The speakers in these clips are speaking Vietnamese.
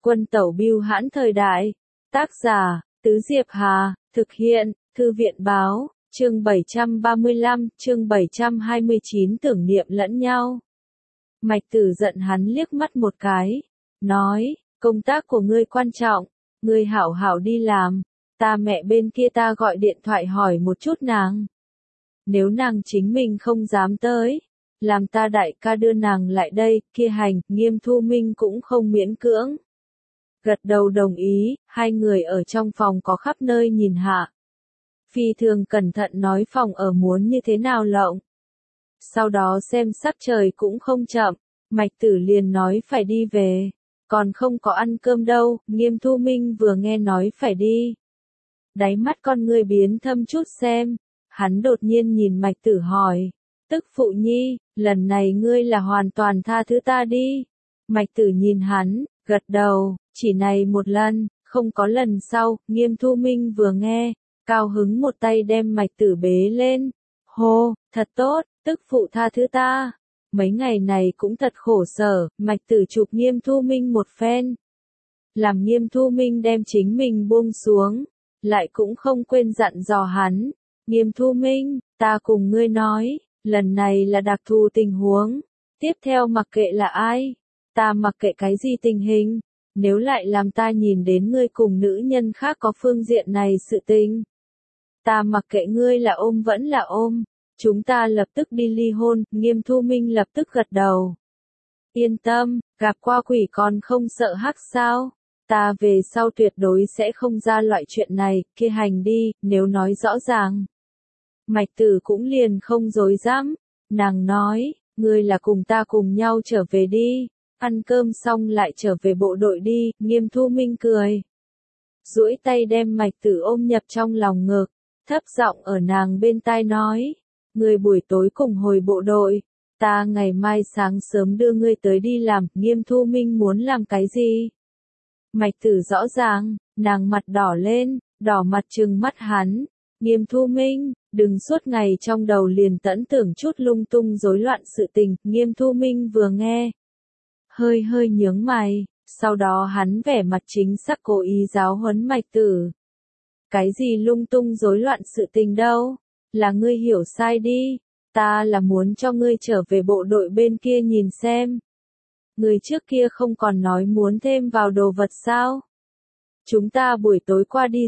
Quân tẩu bưu hãn thời đại. Tác giả, Tứ Diệp Hà, thực hiện, Thư viện báo, chương 735, chương 729 tưởng niệm lẫn nhau. Mạch Tử giận hắn liếc mắt một cái, nói, công tác của ngươi quan trọng, ngươi hảo hảo đi làm, ta mẹ bên kia ta gọi điện thoại hỏi một chút nàng. Nếu nàng chính mình không dám tới, làm ta đại ca đưa nàng lại đây, kia hành, Nghiêm Thu Minh cũng không miễn cưỡng. Gật đầu đồng ý, hai người ở trong phòng có khắp nơi nhìn hạ. Phi thường cẩn thận nói phòng ở muốn như thế nào lộng. Sau đó xem sắc trời cũng không chậm, Mạch Tử liền nói phải đi về. Còn không có ăn cơm đâu, Nghiêm Thu Minh vừa nghe nói phải đi. Đáy mắt con người biến thâm chút xem, hắn đột nhiên nhìn Mạch Tử hỏi, tức phụ nhi, lần này ngươi là hoàn toàn tha thứ ta đi. Mạch Tử nhìn hắn, gật đầu, chỉ này một lần, không có lần sau. Nghiêm Thu Minh vừa nghe, cao hứng một tay đem Mạch Tử bế lên. Hô, thật tốt, tức phụ tha thứ ta. Mấy ngày này cũng thật khổ sở, Mạch Tử chụp Nghiêm Thu Minh một phen. Làm Nghiêm Thu Minh đem chính mình buông xuống, lại cũng không quên dặn dò hắn. Nghiêm Thu Minh, ta cùng ngươi nói, lần này là đặc thù tình huống. Tiếp theo mặc kệ là ai, ta mặc kệ cái gì tình hình, nếu lại làm ta nhìn đến ngươi cùng nữ nhân khác có phương diện này sự tình. Ta mặc kệ ngươi là ôm vẫn là ôm, chúng ta lập tức đi ly hôn. Nghiêm Thu Minh lập tức gật đầu. Yên tâm, gặp qua quỷ còn không sợ hắc sao? Ta về sau tuyệt đối sẽ không ra loại chuyện này, kia hành đi, nếu nói rõ ràng. Mạch Tử cũng liền không dối dám, nàng nói, ngươi là cùng ta cùng nhau trở về đi, ăn cơm xong lại trở về bộ đội đi. Nghiêm Thu Minh cười, duỗi tay đem Mạch Tử ôm nhập trong lòng ngực, thấp giọng ở nàng bên tai nói, ngươi buổi tối cùng hồi bộ đội, ta ngày mai sáng sớm đưa ngươi tới đi làm. Nghiêm Thu Minh muốn làm cái gì? Mạch Tử rõ ràng, nàng mặt đỏ lên, đỏ mặt trừng mắt hắn. Nghiêm Thu Minh, đừng suốt ngày trong đầu liền tẫn tưởng chút lung tung rối loạn sự tình. Nghiêm Thu Minh vừa nghe, hơi hơi nhướng mày, sau đó hắn vẻ mặt chính xác cố ý giáo huấn Mạch Tử. Cái gì lung tung rối loạn sự tình đâu, là ngươi hiểu sai đi, ta là muốn cho ngươi trở về bộ đội bên kia nhìn xem. Ngươi trước kia không còn nói muốn thêm vào đồ vật sao? Chúng ta buổi tối qua đi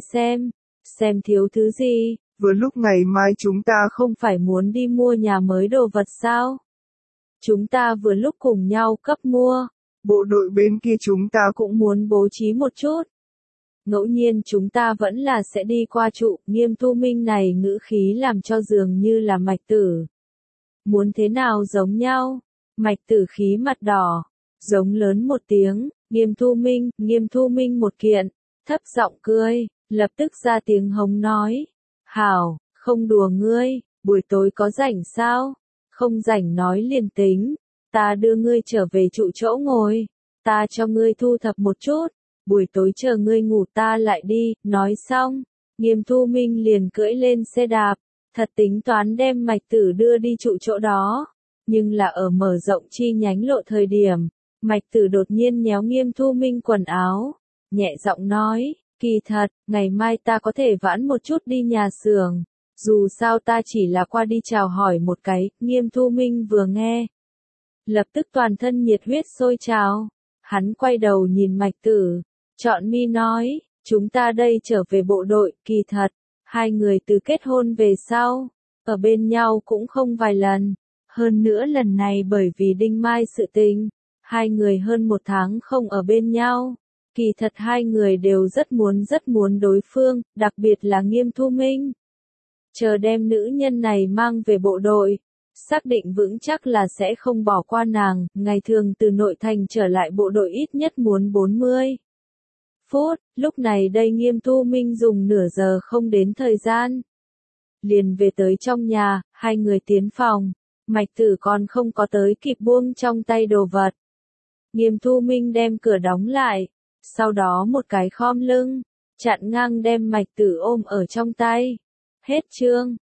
xem thiếu thứ gì, vừa lúc ngày mai chúng ta không phải muốn đi mua nhà mới đồ vật sao? Chúng ta vừa lúc cùng nhau cấp mua, bộ đội bên kia chúng ta cũng muốn bố trí một chút. Ngẫu nhiên chúng ta vẫn là sẽ đi qua trụ. Nghiêm Thu Minh này ngữ khí làm cho dường như là Mạch Tử muốn thế nào giống nhau. Mạch Tử khí mặt đỏ, giống lớn một tiếng, Nghiêm Thu Minh một kiện, thấp giọng cười, lập tức ra tiếng hống nói, hảo, không đùa ngươi, buổi tối có rảnh sao? Không rảnh nói liền tính, ta đưa ngươi trở về trụ chỗ ngồi, ta cho ngươi thu thập một chút, buổi tối chờ ngươi ngủ ta lại đi. Nói xong, Nghiêm Thu Minh liền cưỡi lên xe đạp, thật tính toán đem Mạch Tử đưa đi trụ chỗ đó. Nhưng là ở mở rộng chi nhánh lộ thời điểm, Mạch Tử đột nhiên nhéo Nghiêm Thu Minh quần áo, nhẹ giọng nói, kỳ thật, ngày mai ta có thể vãn một chút đi nhà xưởng, dù sao ta chỉ là qua đi chào hỏi một cái. Nghiêm Thu Minh vừa nghe, lập tức toàn thân nhiệt huyết sôi trào, hắn quay đầu nhìn Mạch Tử, trọn mi nói, chúng ta đây trở về bộ đội. Kỳ thật, hai người từ kết hôn về sau, ở bên nhau cũng không vài lần, hơn nữa lần này bởi vì Đinh Mai sự tình, hai người hơn một tháng không ở bên nhau. Kỳ thật hai người đều rất muốn đối phương, đặc biệt là Nghiêm Thu Minh. Chờ đem nữ nhân này mang về bộ đội, xác định vững chắc là sẽ không bỏ qua nàng. Ngày thường từ nội thành trở lại bộ đội ít nhất muốn 40 phút, lúc này đây Nghiêm Thu Minh dùng nửa giờ không đến thời gian. Liền về tới trong nhà, hai người tiến phòng, Mạch Tử còn không có tới kịp buông trong tay đồ vật. Nghiêm Thu Minh đem cửa đóng lại, sau đó một cái khom lưng, chặn ngang đem Mạch Tử ôm ở trong tay. Hết chương.